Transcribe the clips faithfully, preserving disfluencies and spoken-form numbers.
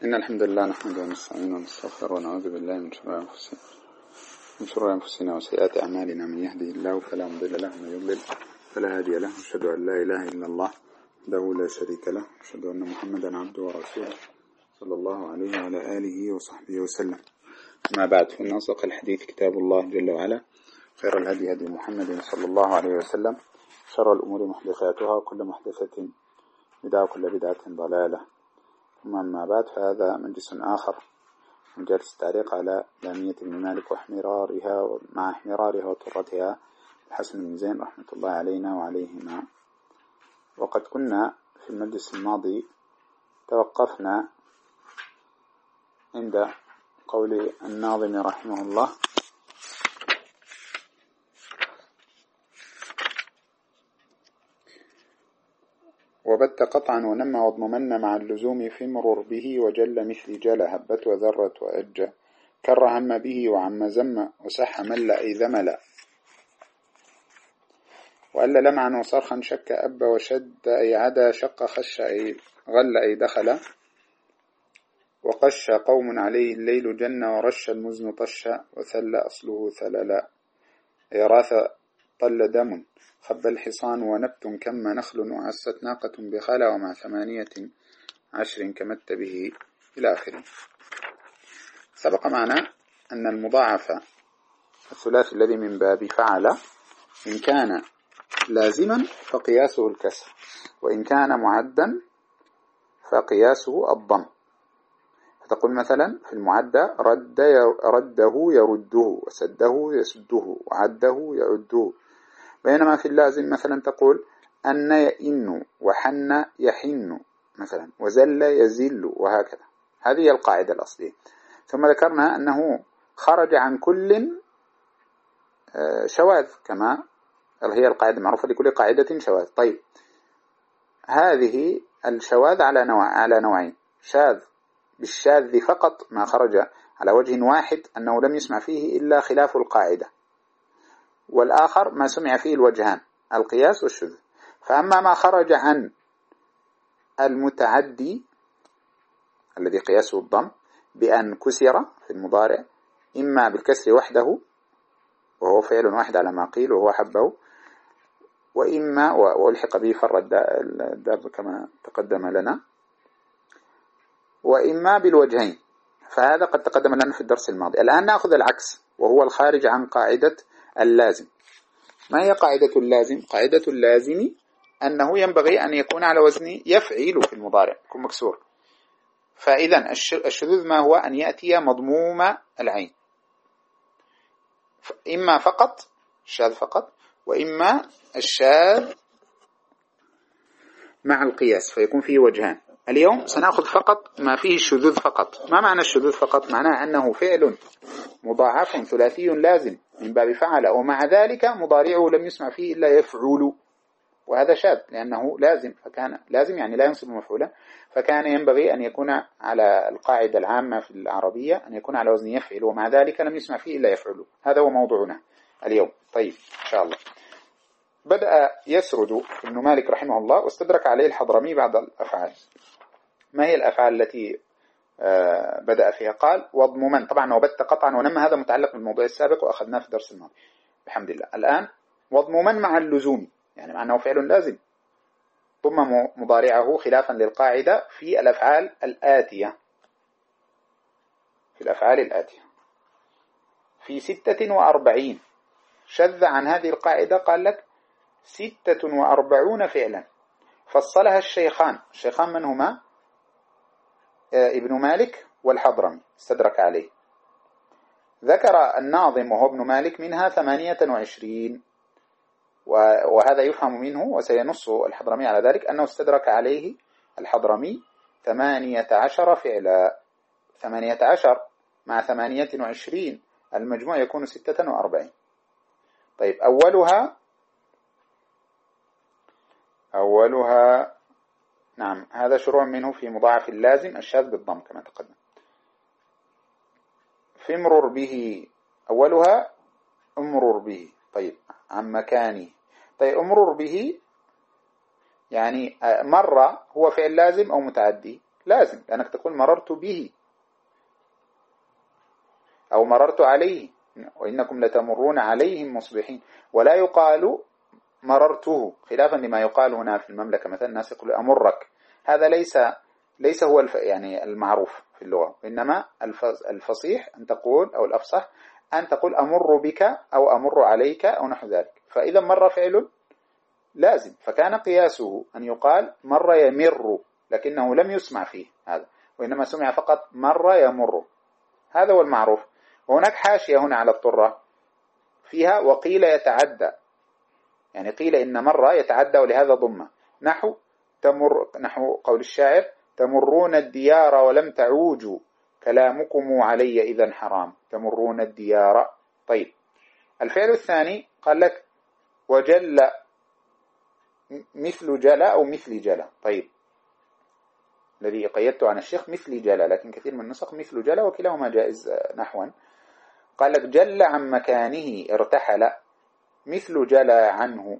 إن الحمد لله نحمده ونستعينه ونستغفره ونعوذ بالله من شرور أنفسنا من شرور أنفسنا وسيئات أعمالنا. من يهده الله فلا مضل له ومن يضلل فلا هادي له. أشهد أن لا إله إلا الله وحده لا شريك له. أشهد أن محمدا عبده ورسوله صلى الله عليه وعلى آله وصحبه وسلم. ما بعد، فإن أصدق الحديث كتاب الله جل وعلا، خير الهدي هدي محمد صلى الله عليه وسلم، شر الأمور محدثاتها، وكل محدثة بدعة وكل بدعة ضلالة. ثم أما بعد، فهذا مجلس آخر من جلس التعليق على لامية ابن مالك واحمرارها مع احمرارها وطرتها الحسن بن زين رحمة الله علينا وعليهما. وقد كنا في المجلس الماضي توقفنا عند قول الناظم رحمه الله: وبت قطعا ونمى واضممن مع اللزوم في مرور به، وجل مثل جل هبت وذرت وأج، كر هم به وعم زم وسح مل أي ذمل، وألا لمعا وصرخا شك أب وشد أي عدا، شق خش أي غل أي دخل، وقش قوم عليه الليل جن ورش المزن طش، وثل أصله ثللا أي راث طل دم، خب الحصان ونبت كم نخل، وعست ناقة بخلا، ومع ثمانية عشر كمت به إلى آخره. سبق معنا أن المضاعف الثلاثي الذي من باب فعل إن كان لازما فقياسه الكسر، وإن كان معدا فقياسه الضم. فتقول مثلا في المعدة: رد رده يرده، وسده يسده، وعده يعده. بينما في اللازم مثلا تقول أن يئن، وحن يحن مثلا، وزل يزل، وهكذا. هذه القاعدة الأصلية. ثم ذكرنا أنه خرج عن كل شواذ، كما هي القاعدة المعروفة لكل قاعدة شواذ. طيب، هذه الشواذ على نوع على نوعين: شاذ بالشاذ فقط، ما خرج على وجه واحد أنه لم يسمع فيه إلا خلاف القاعدة، والآخر ما سمع فيه الوجهان، القياس والشذوذ. فأما ما خرج عن المتعدي الذي قياسه الضم بأن كسر في المضارع، إما بالكسر وحده وهو فعل واحد على ما قيل وهو حبه، وإما والحق به فر الداب كما تقدم لنا، وإما بالوجهين. فهذا قد تقدم لنا في الدرس الماضي. الآن نأخذ العكس، وهو الخارج عن قاعدة اللازم. ما هي قاعدة اللازم؟ قاعدة اللازم أنه ينبغي أن يكون على وزن يفعل في المضارع، يكون مكسور. فإذا الشذوذ ما هو؟ أن يأتي مضموم العين، إما فقط الشاذ فقط، وإما الشاذ مع القياس، فيكون فيه وجهان. اليوم سنأخذ فقط ما فيه الشذوذ فقط. ما معنى الشذوذ فقط؟ معناه أنه فعل مضاعف ثلاثي لازم من باب فعل، ومع ذلك مضارعه لم يسمع فيه إلا يفعل، وهذا شاذ لأنه لازم، فكان لازم يعني لا ينصب مفعولا، فكان ينبغي أن يكون على القاعدة العامة في العربية أن يكون على وزن يفعل، ومع ذلك لم يسمع فيه إلا يفعل. هذا هو موضوعنا اليوم. طيب إن شاء الله. بدأ يسرد ابن مالك رحمه الله واستدرك عليه الحضرمي بعض الأفعال. ما هي الأفعال التي آه بدأ فيها؟ قال: واضممن. طبعا وبت قطعا ونمى هذا متعلق بالموضوع السابق وأخذناه في درس الماضي بحمد الله. الآن واضممن مع اللزوم، يعني مع أنه فعل لازم، ضم مضارعه خلافا للقاعدة في الأفعال الآتية في الأفعال الآتية في ستة وأربعين. شذ عن هذه القاعدة، قال لك ستة وأربعون فعلا فصلها الشيخان. الشيخان من هما؟ ابن مالك والحضرمي، استدرك عليه. ذكر الناظم وهو ابن مالك منها ثمانية وعشرين، وهذا يفهم منه وسينص الحضرمي على ذلك أنه استدرك عليه الحضرمي ثمانية عشر فعلا. ثمانية عشر مع ثمانية وعشرين المجموع يكون ستة وأربعين. طيب، أولها أولها نعم هذا شروع منه في مضاعف اللازم الشاذ بالضم كما تقدم. في مرور به أولها أمرر به. طيب، عن مكانه. طيب، أمرر به يعني مرة هو فعل لازم أو متعدي؟ لازم، لأنك تقول مررت به أو مررت عليه، وإنكم لتمرون عليهم مصبحين، ولا يقال مررته، خلافا لما يقال هنا في المملكة مثلا الناس يقول أمرك. هذا ليس ليس هو الف يعني المعروف في اللغة، إنما الفصيح أن تقول أو الأفصح أن تقول أمر بك أو أمر عليك أو نحو ذلك. فإذا مر فعل لازم، فكان قياسه أن يقال مر يمر، لكنه لم يسمع فيه هذا، وإنما سمع فقط مر يمر. هذا هو المعروف. وهناك حاشية هنا على الطرة فيها وقيل يتعدى، يعني قيل إن مر يتعدى ولهذا ضمة، نحو تمر، نحو قول الشاعر تمرون الديار ولم تعوجوا كلامكم علي إذا حرام، تمرون الديار. طيب الفعل الثاني قال لك وجل مثل جلا أو مثل جلا. طيب الذي قيدته عن الشيخ مثل جلا، لكن كثير من النسخ مثل جلا، وكلاهما جائز نحوا. قال لك جل عن مكانه ارتحل مثل جلا عنه،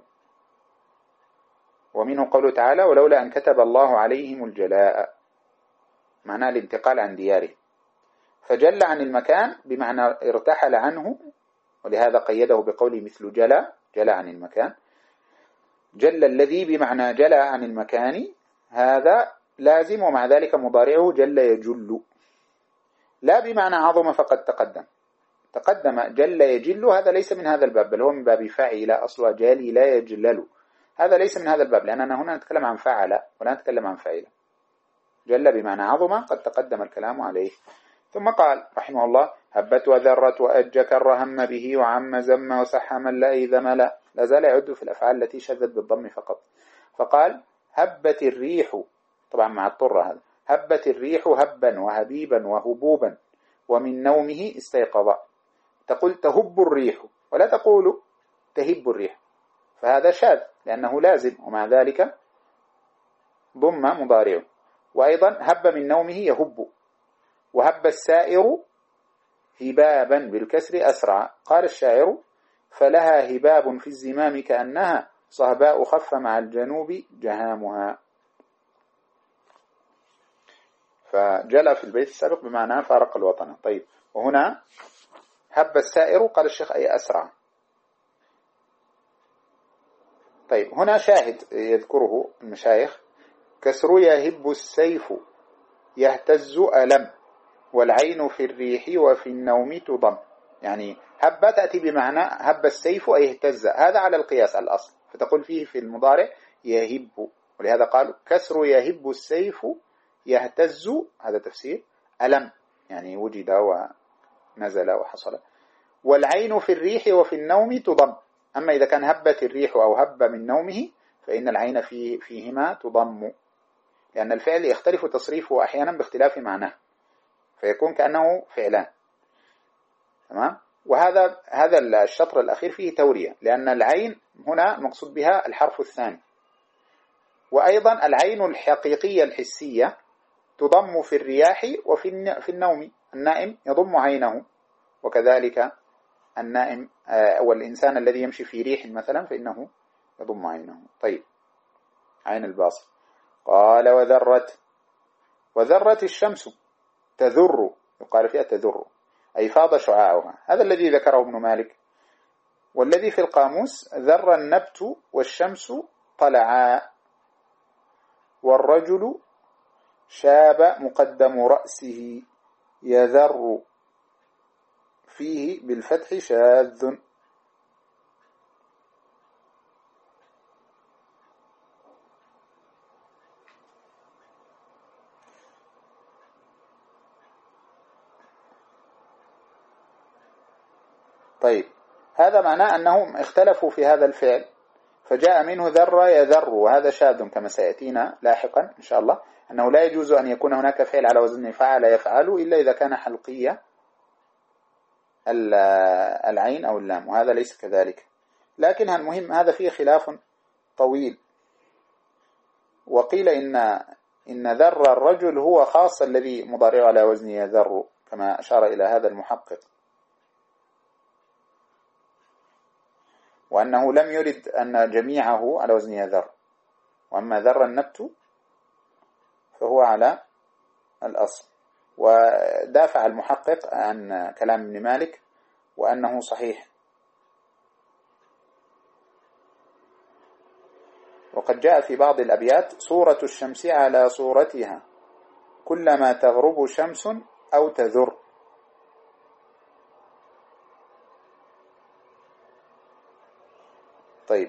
ومنه قوله تعالى ولولا أن كتب الله عليهم الجلاء، معناه الانتقال عن دياره. فجل عن المكان بمعنى ارتحل عنه، ولهذا قيده بقوله مثل جلا، جلا عن المكان. جل الذي بمعنى جلا عن المكان، هذا لازم، ومع ذلك مضارعه جل يجل، لا بمعنى عظم فقد تقدم. تقدم جل يجل، هذا ليس من هذا الباب، بل هو من باب فاعل، أصلها جالي لا يجلل، هذا ليس من هذا الباب، لأننا هنا نتكلم عن فعل ولا نتكلم عن فاعل. جل بمعنى عظم قد تقدم الكلام عليه. ثم قال رحمه الله هبت وذرت وأج كر هم به وعم زم وصح من لا إذا لا، لا زال يعد في الأفعال التي شذت بالضم فقط. فقال هبت الريح، طبعا مع الطرة هذا، هبت الريح هبا وهبيبا وهبوبا ومن نومه استيقظ. تقول تهب الريح ولا تقول تهب الريح، فهذا شاذ لأنه لازم، ومع ذلك ضم مضارعه. وأيضا هب من نومه يهب. وهب السائر هبابا بالكسر أسرع. قال الشاعر فلها هباب في الزمام كأنها صهباء خف مع الجنوب جهامها. فجلى في البيت السابق بمعنى فارق الوطن. طيب وهنا هب السائر قال الشيخ أي أسرع. طيب هنا شاهد يذكره المشايخ كسر يهب السيف يهتز ألم والعين في الريح وفي النوم تضم. يعني هب تأتي بمعنى هب السيف أي اهتز، هذا على القياس الأصل، فتقول فيه في المضارع يهب، ولهذا قال كسر يهب السيف يهتز، هذا تفسير ألم يعني وجد ونزل وحصل. والعين في الريح وفي النوم تضم. أما إذا كان هبت الريح أو هب من نومه فإن العين فيه فيهما تضم، لأن الفعل يختلف تصريفه أحيانا باختلاف معناه، فيكون كأنه فعلان. تمام. وهذا هذا الشطر الأخير فيه تورية، لأن العين هنا مقصود بها الحرف الثاني. وأيضا العين الحقيقية الحسية تضم في الرياح وفي في النوم، النائم يضم عينه، وكذلك النائم والإنسان الذي يمشي في ريح مثلا فإنه يضم عينه. طيب عين الباصر. قال وذرت، وذرت الشمس تذر، يقال فيها تذر أي فاض شعاعها، هذا الذي ذكره ابن مالك. والذي في القاموس ذر النبت والشمس طلعا، والرجل شاب مقدم رأسه يذر فيه بالفتح شاذ. طيب هذا معناه أنهم اختلفوا في هذا الفعل، فجاء منه ذر يذر، وهذا شاذ كما سيأتينا لاحقا إن شاء الله، أنه لا يجوز أن يكون هناك فعل على وزن فعل يفعل إلا إذا كان حلقية العين أو اللام، وهذا ليس كذلك. لكن المهم هذا فيه خلاف طويل. وقيل إن إن ذر الرجل هو خاص الذي مضارع على وزن يذر، كما أشار إلى هذا المحقق، وأنه لم يرد أن جميعه على وزن يذر. وأما ذر النبت فهو على الأصل. ودافع المحقق عن كلام ابن مالك وأنه صحيح. وقد جاء في بعض الأبيات: صورة الشمس على صورتها كلما تغرب شمس أو تذر. طيب،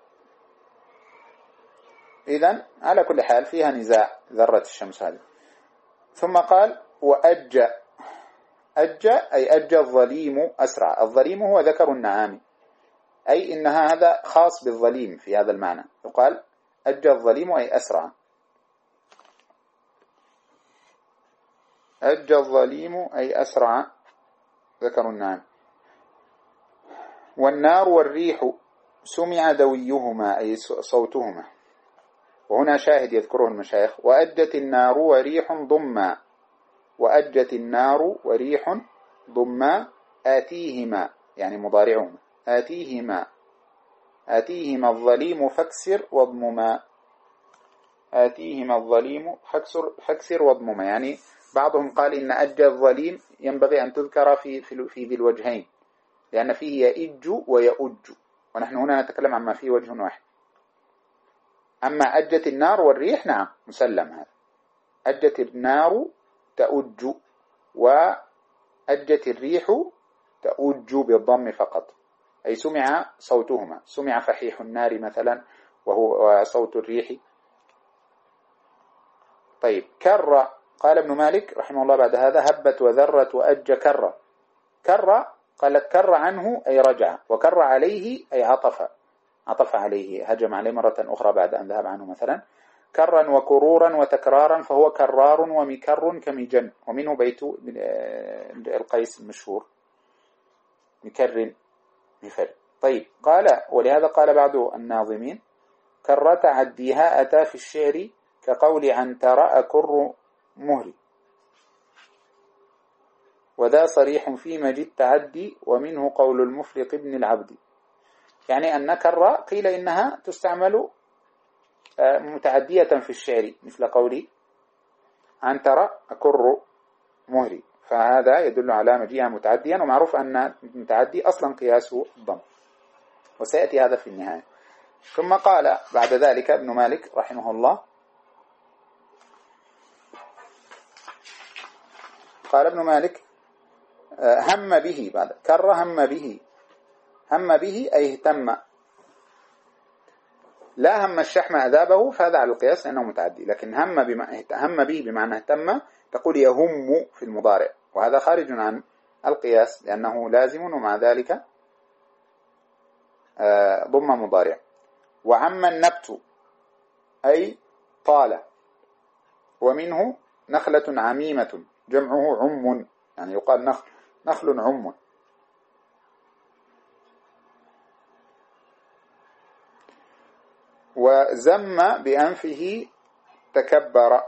إذن على كل حال فيها نزاع ذرة الشمس هذه. ثم قال: وأج، أج أي أج الظليم أسرع. الظليم هو ذكر النعام، أي إن هذا خاص بالظليم في هذا المعنى، يقال أج الظليم أي أسرع. أج الظليم أي أسرع، ذكر النعام. والنار والريح سمع دويهما أي صوتهما. وهنا شاهد يذكره المشايخ: وأجت النار وريح ضما، وأجت النار وريح ضما آتيهما يعني مضارعهما، آتيهما آتيهما الظليم فاكسر واضمما، آتيهما الظليم فاكسر, فاكسر واضمما. يعني بعضهم قال إن أج الظليم ينبغي أن تذكر في, في, في ذي الوجهين، لأن فيه يئج ويؤج، ونحن هنا نتكلم عما فيه وجه واحد. أما أجت النار والريح نعم مسلم هذا، أجت النار تأج وأجت الريح تأج بالضم فقط، أي سمع صوتهما، سمع فحيح النار مثلا وهو صوت الريح. طيب، كر، قال ابن مالك رحمه الله بعد هذا: هبت وذرت وأج كر. كر قالت كر عنه أي رجع، وكر عليه أي عطف، عطف عليه، هجم عليه مرة أخرى بعد أن ذهب عنه مثلا. كرا وكرورا وتكرارا فهو كرار ومكر كمجن. ومنه بيت القيس المشهور: مكر مفر. طيب، قال: ولهذا قال بعض الناظمين: كر تعديها أتى في الشعر كقول عن ترى أكر مهري، وذا صريح في مجد التعدي ومنه قول المفرق ابن العبد. يعني أن كر قيل إنها تستعمل متعدية في الشعر، مثل قولي عن ترى أكر مهري، فهذا يدل على مجيئها متعديا. ومعروف أن المتعدي أصلا قياسه الضم، وسيأتي هذا في النهاية. ثم قال بعد ذلك ابن مالك رحمه الله، قال ابن مالك: هم به، بعد كر هم به، هم به أي اهتم، لا هم الشحم أذابه، فهذا على القياس لأنه متعدي. لكن هم, بما هم به بمعنى اهتم، تقول يهم في المضارع، وهذا خارج عن القياس لأنه لازم، ومع ذلك ضم مضارع. وعم النبت أي طال، ومنه نخلة عميمة جمعه عم، يعني يقال نخل, نخل عم. وزم بأنفه تكبر،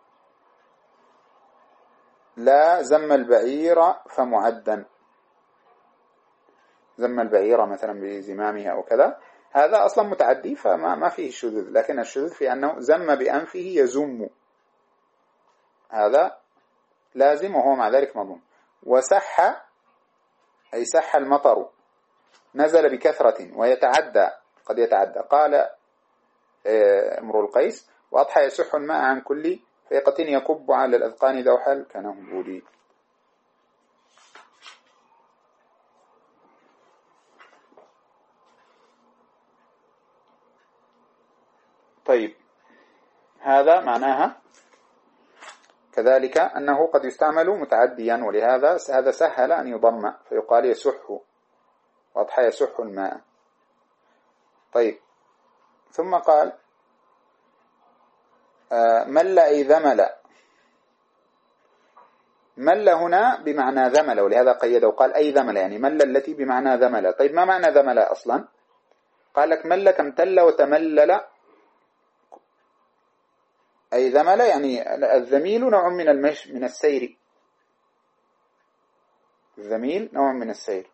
لا زم البعير فمعدا، زم البعير مثلا بزمامها أو كذا، هذا أصلا متعدي فما ما فيه شذوذ. لكن الشذوذ في أنه زم بأنفه يزم، هذا لازم وهو مع ذلك مضموم. وسح أي سح المطر، نزل بكثرة ويتعدى، قد يتعدى. قال امرؤ القيس: وأضحى يسح الماء عن كل فيقة يكب على الأذقان ذو حل كنهبولي. طيب، هذا معناها كذلك أنه قد يستعمل متعديا، ولهذا هذا سهل أن يضم فيقال يسح، وأضحى يسح الماء. طيب، ثم قال: مل أي ذمل. مل هنا بمعنى ذمل، ولهذا قيده وقال أي ذمل، يعني مل التي بمعنى ذمل. طيب، ما معنى ذمل أصلا؟ قال لك: مل كامتل وتملل، أي ذمل يعني الذميل نوع من المش من السير، الذميل نوع من السير.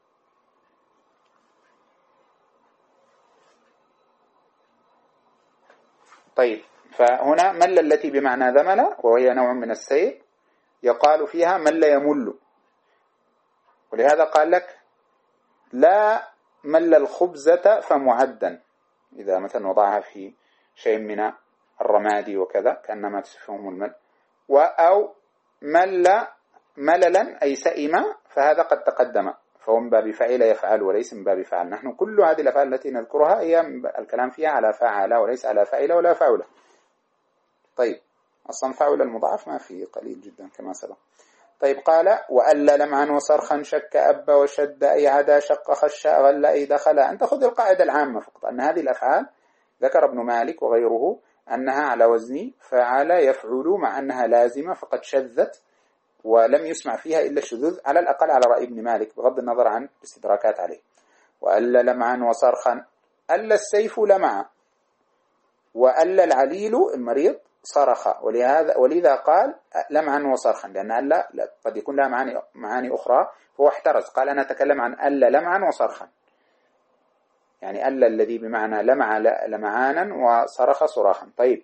طيب، فهنا مل التي بمعنى ذمل وهي نوع من السير، يقال فيها مل يمل، ولهذا قال لك لا مل الخبزة فمعدا، إذا مثلا وضعها في شيء من الرماد وكذا كأنما تصفهم المل، أو مل مللا أي سئم، فهذا قد تقدم، فهو من باب فعل يفعل وليس من باب فعل. نحن كل هذه الأفعال التي نذكرها هي الكلام فيها على فعل وليس على فعل ولا فعل. طيب أصلا فعل المضاعف ما فيه، قليل جدا كما سبق. طيب قال وألا لمعا وصرخا شك أب وشد أي عدا شق خش غل أي دخل. أنت خذ القاعدة العامة فقط أن هذه الأفعال ذكر ابن مالك وغيره أنها على وزن فعل يفعل، مع أنها لازمة فقد شذت ولم يسمع فيها إلا الشذوذ، على الأقل على رأي ابن مالك بغض النظر عن الاستدراكات عليه. وألا لمعا وصرخا، ألا السيف لمع، وألا العليل المريض صرخ، ولهذا ولذا قال لمعا وصرخا، لأن ألا قد يكون لها معاني, معاني أخرى، فهو احترز قال أنا أتكلم عن ألا لمعا وصرخا، يعني ألا الذي بمعنى لمع لمعانا وصرخ صراخا. طيب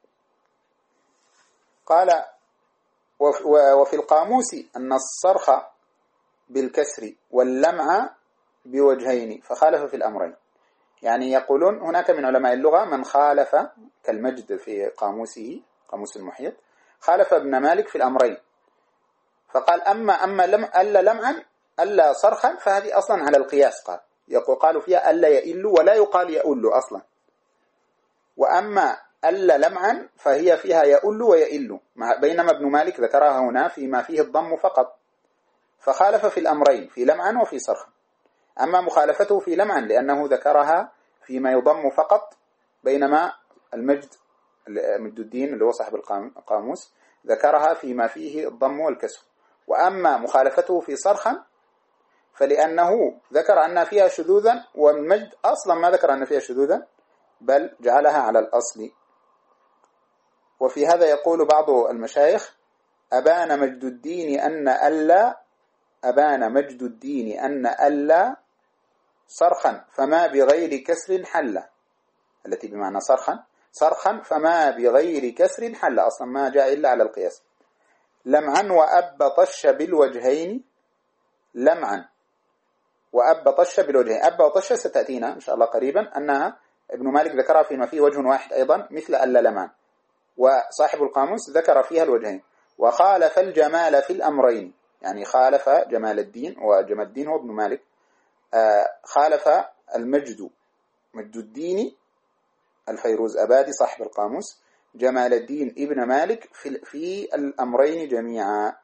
قال وفي القاموس أن الصرخ بالكسر واللمع بوجهين فخالف في الأمرين. يعني يقولون هناك من علماء اللغة من خالف كالمجد في قاموسه قاموس المحيط، خالف ابن مالك في الأمرين، فقال أما أما لم ألا لمعا ألا صرخا فهذه أصلا على القياس، قال يقول قالوا فيها ألا يئل ولا يقال يؤل أصلا، وأما ألا لمعا فهي فيها يؤل ويئل، بينما ابن مالك ذكرها هنا فيما فيه الضم فقط، فخالف في الأمرين في لمعا وفي صرخا. أما مخالفته في لمعا لأنه ذكرها فيما يضم فقط، بينما المجد مجد الدين اللي هو صاحب القاموس ذكرها فيما فيه الضم والكسر. وأما مخالفته في صرخا فلأنه ذكر أن فيها شذوذا، والمجد أصلا ما ذكر أن فيها شذوذا بل جعلها على الأصل. وفي هذا يقول بعض المشايخ أبان مجد الدين أن ألا أبان مجد الدين أن ألا صرخا فما بغير كسر حل، التي بمعنى صرخا صرخا فما بغير كسر حل، أصلا ما جاء إلا على القياس. لمعا وأب طش بالوجهين، لمعا وأب طش بالوجهين، أب وطش ستأتينا إن شاء الله قريبا أنها ابن مالك ذكرها فيما فيه وجه واحد أيضا مثل ألا لمعا، وصاحب القاموس ذكر فيها الوجهين. وخالف الجمال في الأمرين، يعني خالف جمال الدين، وجمال الدين هو ابن مالك، آه خالف المجد مجد الدين الفيروز أبادي صاحب القاموس جمال الدين ابن مالك في, في الأمرين جميعا.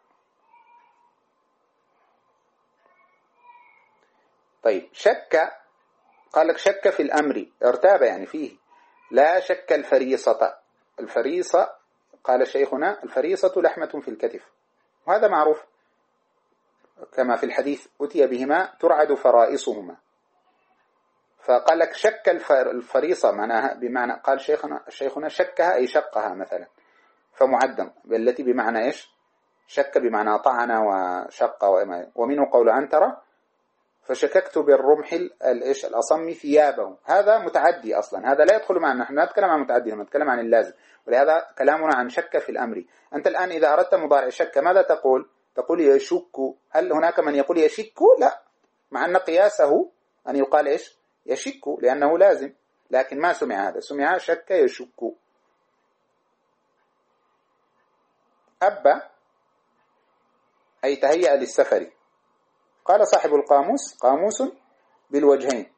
طيب شك، قال لك شك في الأمر ارتاب يعني فيه، لا شك الفريصة، الفريصة قال شيخنا الفريصة لحمة في الكتف، وهذا معروف كما في الحديث أتي بهما ترعد فرائصهما، فقال لك شك الفريصة معناها بمعنى قال شيخنا شيخنا شكها أي شقها مثلا، فمعدم بالتي بمعنى إيش شك بمعنى طعن وشق وما، ومنه قول عنترة فشككت بالرمح الإيش الأصم ثيابه، هذا متعدي أصلا، هذا لا يدخل معنا، نحن نتكلم عن متعدي نتكلم عن اللازم، ولهذا كلامنا عن شك في الأمر. أنت الآن إذا أردت مضارع شك ماذا تقول؟ تقول يشك. هل هناك من يقول يشك؟ لا، مع أن قياسه أن يقال إيش يشك لأنه لازم، لكن ما سمع هذا، سمع شك يشك. أب أي تهيأ للسفر، قال صاحب القاموس قاموس بالوجهين،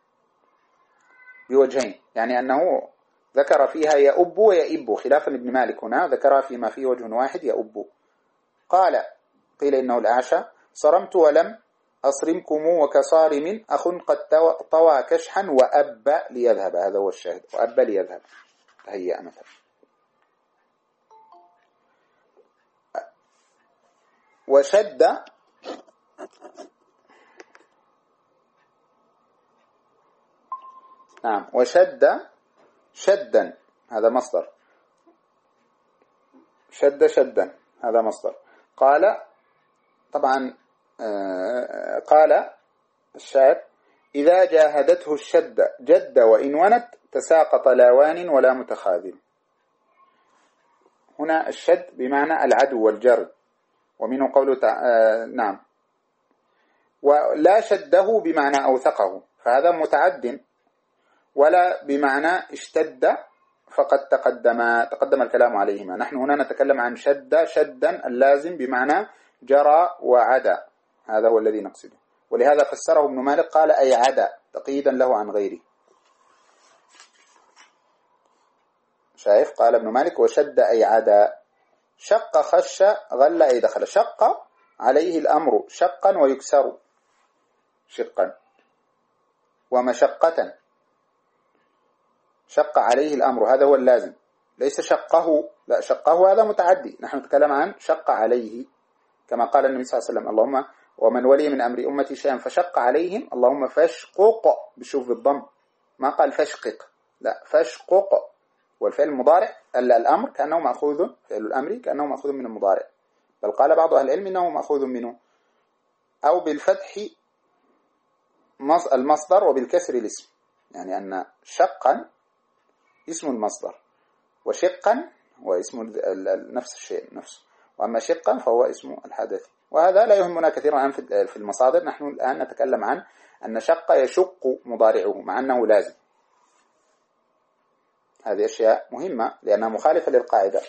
بوجهين يعني أنه ذكر فيها يأب ويئب، خلافا لابن مالك هنا ذكرها فيما فيه وجه واحد يأب. قال قيل إنه الأعشى صرمت ولم أصرمكم وكصارم أخ قد طوى كشحا وأب ليذهب، هذا هو الشاهد، وأب ليذهب تهيأ مثلا. وشد نعم وشد شدا هذا مصدر، شد شدا هذا مصدر. قال طبعا آه قال الشاعر إذا جاهدته الشد جد وإن ونت تساقط لاوان ولا متخاذل. هنا الشد بمعنى العدو والجرد، ومنه قوله تع... آه نعم. ولا شده بمعنى أوثقه، فهذا متعد، ولا بمعنى اشتد فقد تقدم تقدم الكلام عليهما. نحن هنا نتكلم عن شد شدا اللازم بمعنى جرى وعدا، هذا هو الذي نقصده. ولهذا فسره ابن مالك قال أي عدا تقييدا له عن غيره. شايف؟ قال ابن مالك وشد أي عدا. شق خش غل أي دخل. شق عليه الأمر شقا ويكسر شقا، ومشقة. شق عليه الأمر هذا هو اللازم، ليس شقه، لا شقه هذا متعدي. نحن نتكلم عن شق عليه، كما قال النبي صلى الله عليه وسلم اللهم ومن ولي من أمر أمتي شيئا فشق عليهم اللهم فاشقق، بشوف الضم، ما قال فاشقق، لا فاشقق. والفعل المضارع الأمر كأنه مأخوذ، فعل الأمر كأنه مأخوذ من المضارع، بل قال بعض أهل العلم إنه مأخوذ منه، أو بالفتح المصدر وبالكسر الاسم، يعني أن شقا اسم المصدر وشقا هو اسم نفس الشيء نفسه، وأما شقا فهو اسم الحدث. وهذا لا يهمنا كثيرا الآن في المصادر. نحن الآن نتكلم عن أن شق يشق مضارعه مع أنه لازم. هذه أشياء مهمة لأنها مخالفة للقاعدة.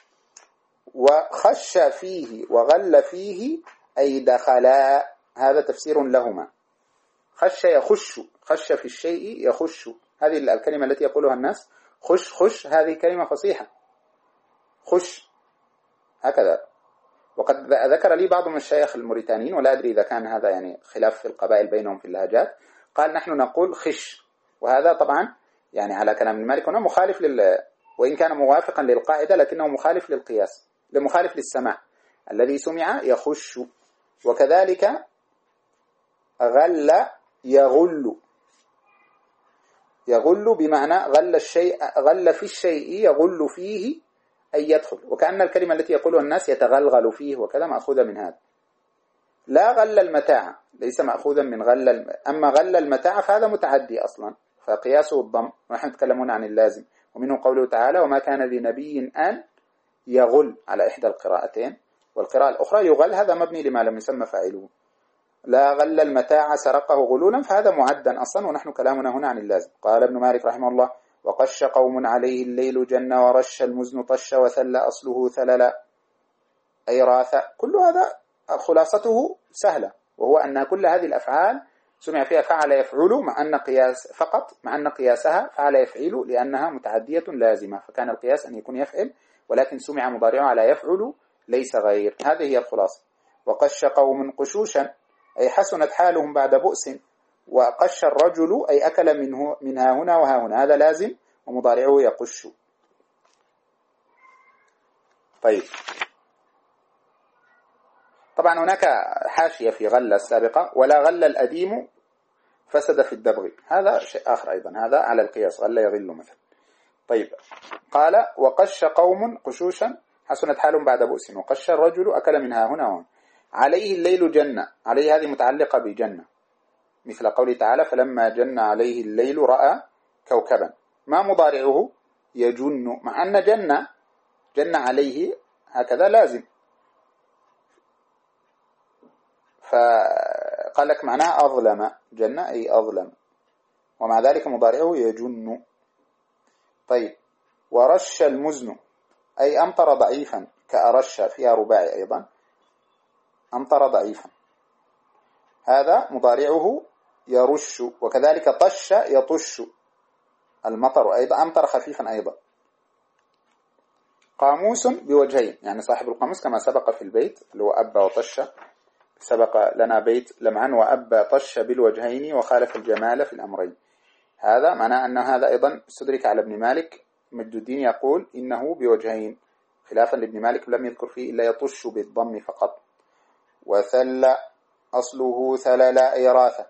وخش فيه وغل فيه أي دخلا، هذا تفسير لهما. خش يخش، خش في الشيء يخش، هذه الكلمة التي يقولها الناس خش خش، هذه كلمة فصيحة، خش هكذا. وقد ذكر لي بعض من الشيخ الموريتانيين، ولا أدري إذا كان هذا يعني خلاف في القبائل بينهم في اللهجات، قال نحن نقول خش، وهذا طبعا يعني على كلام المالك هنا مخالف لل، وإن كان موافقا للقاعدة لكنه مخالف للقياس، لمخالف للسماع، الذي سمع يخش. وكذلك غل يغل، يغل بمعنى غل الشيء، غل في الشيء يغل فيه أي يدخل، وكأن الكلمة التي يقولها الناس يتغلغل فيه وكذا مأخوذة من هذا. لا غل المتاع ليس مأخوذا من غل الم... أما غل المتاع فهذا متعدي أصلا، فقياسه الضم، ونحن نتكلمون عن اللازم. ومنه قوله تعالى وما كان لنبي أن يغل على إحدى القراءتين، والقراءة الأخرى يغل، هذا مبني لما لم يسمى فاعله. لا غل المتاع سرقه غلولا، فهذا معدا أصلا، ونحن كلامنا هنا عن اللازم. قال ابن مالك رحمه الله وقش قوم عليه الليل جن ورش المزن طش وثل أصله ثللا أي راث. كل هذا خلاصته سهلة، وهو أن كل هذه الأفعال سمع فيها فعل يفعل مع أن قياس فقط، مع أن قياسها فعل يفعل لأنها متعدية لازمة، فكان القياس أن يكون يفعل، ولكن سمع مضارعه على يفعل ليس غير. هذه هي الخلاصة. وقش قوم قشوشا أي حسنت حالهم بعد بؤس، وقش الرجل أي أكل منه منها هنا وها هنا، هذا لازم ومضارعه يقش. طيب، طبعا هناك حاشية في غل السابقة ولا غل الأديم فسد في الدبغ، هذا شيء آخر أيضا، هذا على القياس غل يغل مثلا. طيب، قال وقش قوم قشوشا حسنت حالهم بعد بؤس، وقش الرجل أكل منها هنا وهنا. عليه الليل جنة، عليه هذه متعلقة بجنة، مثل قوله تعالى فلما جن عليه الليل رأى كوكبا. ما مضارعه؟ يجن، مع أن جنة جن عليه هكذا لازم، فقال لك معناه أظلم، جنة أي أظلم، ومع ذلك مضارعه يجن. طيب، ورش المزن أي أمطر ضعيفا، كأرش فيها رباعي أيضا، أمطر ضعيفا، هذا مضارعه يرش. وكذلك طش يطش المطر أيضا، أمطر خفيفا أيضا. قاموس بوجهين، يعني صاحب القاموس كما سبق في البيت اللي هو أب وطش، سبق لنا بيت لمعا وأب طش بالوجهين وخالف الجمال في الأمرين. هذا معناه أن هذا أيضا استدرك على ابن مالك. مجد الدين يقول إنه بوجهين، خلافا لابن مالك لم يذكر فيه إلا يطش بالضم فقط. وثل أصله ثللا أي راثة.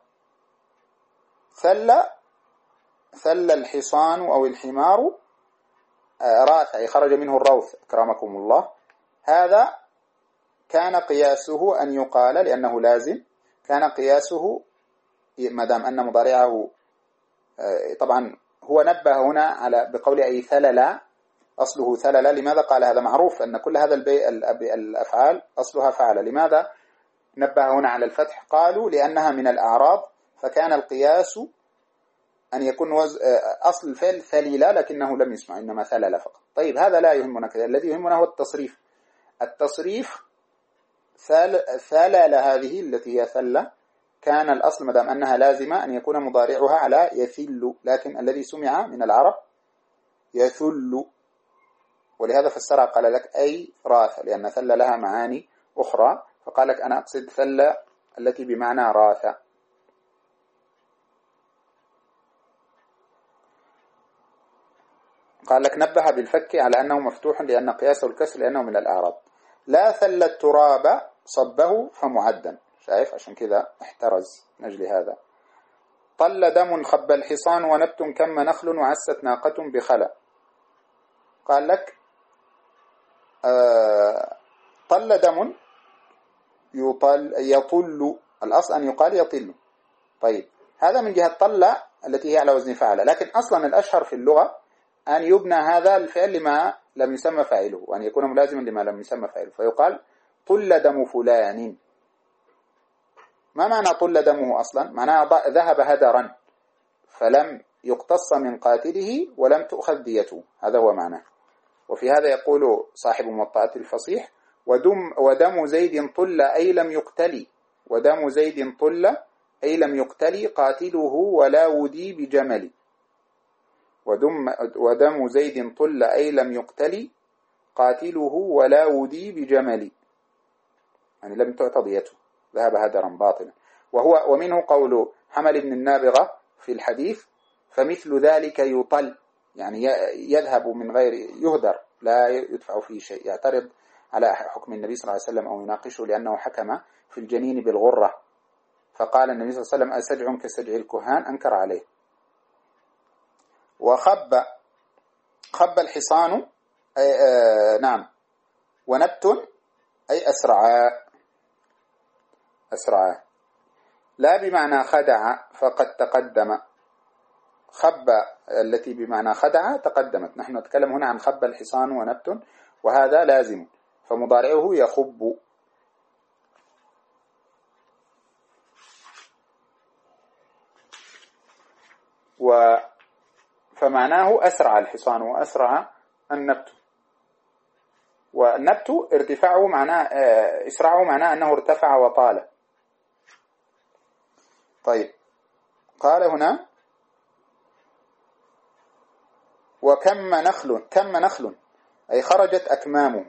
ثل ثل الحصان أو الحمار راثة أي خرج منه الروث أكرمكم الله. هذا كان قياسه أن يقال لأنه لازم، كان قياسه ما دام أن مضارعه طبعا هو نبه هنا على بقول أي ثللا أصله ثلل. لماذا قال هذا؟ معروف أن كل هذا الأفعال أصلها فعل. لماذا نبه هنا على الفتح؟ قالوا لأنها من الأعراض، فكان القياس أن يكون وز... أصل الفعل ثليلا لكنه لم يسمع، إنما ثلل فقط. طيب هذا لا يهمنا كذا، الذي يهمنا هو التصريف. التصريف ثل... ثلل هذه التي هي ثلة، كان الأصل مدام أنها لازمة أن يكون مضارعها على يثل، لكن الذي سمع من العرب يثل، ولهذا فسرها قال لك أي راث، لأن ثل لها معاني أخرى، فقال لك أنا أقصد ثل التي بمعنى راث. قال لك نبه بالفك على أنه مفتوح لأن قياسه الكسر لأنه من الأعراب. لا ثل التراب صبه فمعدا، شايف؟ عشان كذا احترز نجل هذا. طل دم خب الحصان ونبت كم نخل وعست ناقة بخلا. قال لك آه طل دم يطل يطل، الأصل أن يقال يطل. طيب هذا من جهة طل التي هي على وزن فعل، لكن أصلا الأشهر في اللغة أن يبنى هذا الفعل لما لم يسمى فاعله، وأن يكون ملازما لما لم يسمى فاعله، فيقال طل دم فلان. ما معنى طل دمه أصلا؟ معناه ذهب هدرا فلم يقتص من قاتله ولم تؤخذ ديته، هذا هو معناه. وفي هذا يقول صاحب موطئة الفصيح ودم, ودم زيد طل أي لم يقتل، ودم زيد طل أي لم يقتل قاتله ولا ودي بجمل. ودم, ودم زيد طل أي لم يقتل قاتله ولا ودي بجمل، يعني لم تعطى ديته، ذهب هدرا باطلا. وهو ومنه قول حمل بن النابغة في الحديث فمثل ذلك يطل، يعني يذهب من غير يهدر لا يدفع فيه شيء، يعترض على حكم النبي صلى الله عليه وسلم أو يناقشه لأنه حكم في الجنين بالغرة، فقال النبي صلى الله عليه وسلم أسجع كسجع الكهان، أنكر عليه. وخب خب الحصان أي آه نعم، ونبت أي أسرعا أسرعا، لا بمعنى خدع فقد تقدم. خب التي بمعنى خدع تقدمت، نحن نتكلم هنا عن خب الحصان ونبت، وهذا لازم فمضارعه يخب. و فمعناه أسرع الحصان وأسرع النبت. والنبت ارتفاعه معناه إسرعه معناه أنه ارتفع وطال. طيب قال هنا وكم نخل، كم نخل أي خرجت أكمامه،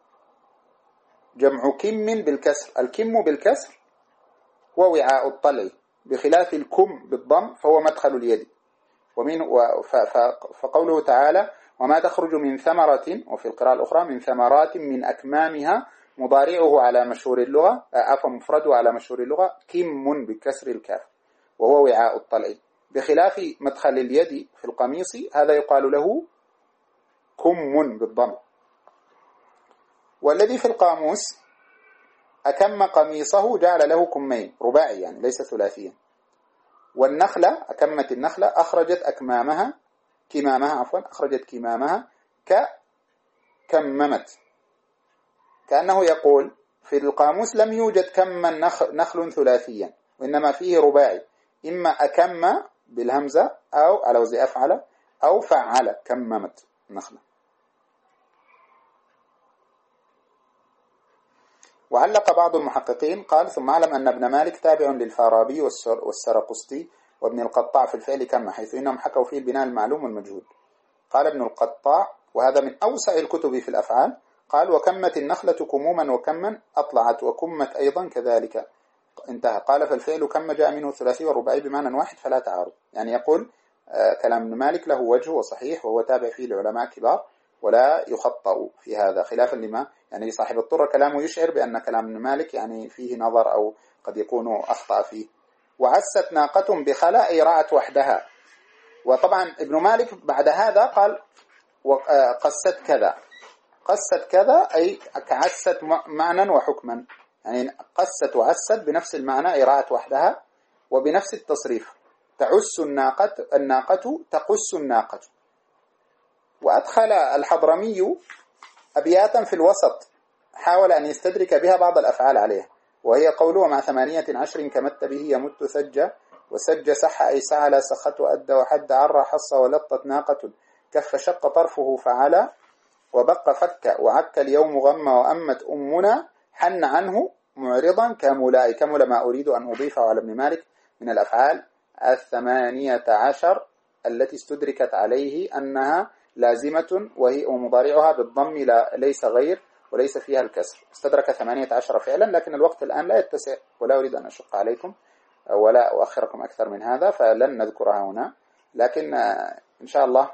جمع كم بالكسر، الكم بالكسر ووعاء الطلع، بخلاف الكم بالضم فهو مدخل اليد. ومن فقوله تعالى وما تخرج من ثمرة، وفي القراءة الأخرى من ثمرات من أكمامها، مضارعه على مشهور اللغة عفوا مفرده على مشهور اللغة كم بكسر الكاف وهو وعاء الطلع، بخلاف مدخل اليد في القميص هذا يقال له كم بالضم. والذي في القاموس أكم قميصه جعل له كمين، رباعي يعني ليس ثلاثيا. والنخلة أكمت النخلة أخرجت أكمامها كمامها عفوا أخرجت كمامها ككممت، كأنه يقول في القاموس لم يوجد كم نخل ثلاثيا، وإنما فيه رباعي، إما أكم بالهمزة أو على وزن أفعل أو فعل كممت النخلة. وعلق بعض المحققين قال ثم أعلم أن ابن مالك تابع للفارابي والسرقسطي وابن القطاع في الفعل كم، حيث إنهم حكوا فيه البناء المعلوم والمجهول. قال ابن القطاع وهذا من أوسع الكتب في الأفعال، قال وكمت النخلة كموما وكما أطلعت وكمت أيضا كذلك، انتهى. قال فالفعل كم جاء منه ثلاثي والرباعي بمعنى واحد فلا تعارض، يعني يقول آه كلام ابن مالك له وجه وصحيح، وهو تابع فيه لعلماء كبار ولا يخطأ في هذا، خلافا لما يعني صاحب الطرة كلامه يشعر بأن كلام ابن مالك يعني فيه نظر أو قد يكون أخطأ فيه. وعست ناقة بخلا أي رعت وحدها. وطبعا ابن مالك بعد هذا قال قست كذا، قست كذا أي كعست معنى وحكما، يعني قست وعست بنفس المعنى أي رعت وحدها وبنفس التصريف، تعس الناقة الناقة تقس الناقة. وأدخل الحضرمي أبياتا في الوسط حاول أن يستدرك بها بعض الأفعال عليها، وهي قوله مع ثمانية عشر كمت به يمت سجة، وسج سح أي سعل سخت وأدى وحد عر حص ولطت ناقة، كف شق طرفه فعلى، وبق فك وعك اليوم غم وأمت أمنا، حن عنه معرضا كملاء. كمل ما أريد أن أضيفه على ابن مالك من الأفعال الثمانية عشر التي استدركت عليه أنها لازمة، وهي ومضارعها بالضم لا ليس غير وليس فيها الكسر. استدرك ثمانية عشر فعلا، لكن الوقت الآن لا يتسع ولا أريد أن أشق عليكم ولا أؤخركم أكثر من هذا، فلن نذكرها هنا، لكن إن شاء الله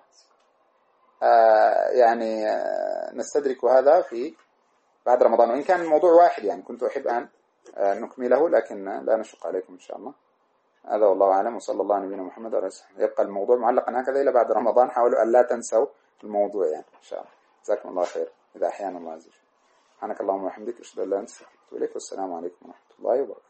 يعني نستدرك هذا في بعد رمضان، وإن كان الموضوع واحد يعني كنت أحب أن نكمله، لكن لا نشق عليكم إن شاء الله. هذا والله أعلم، وصلى الله على نبينا محمد وعلى آله وصحبه. يبقى الموضوع معلقا هكذا إلى بعد رمضان، حاولوا أن لا تنسوا الموضوع يعني إن شاء الله. جزاكم الله خير إذا أحيانا الله عز وجل. سبحانك اللهم وبحمدك أشهد أن لا إله إلا أنت أستغفرك وأتوب إليك، والسلام عليكم ورحمة الله وبركاته.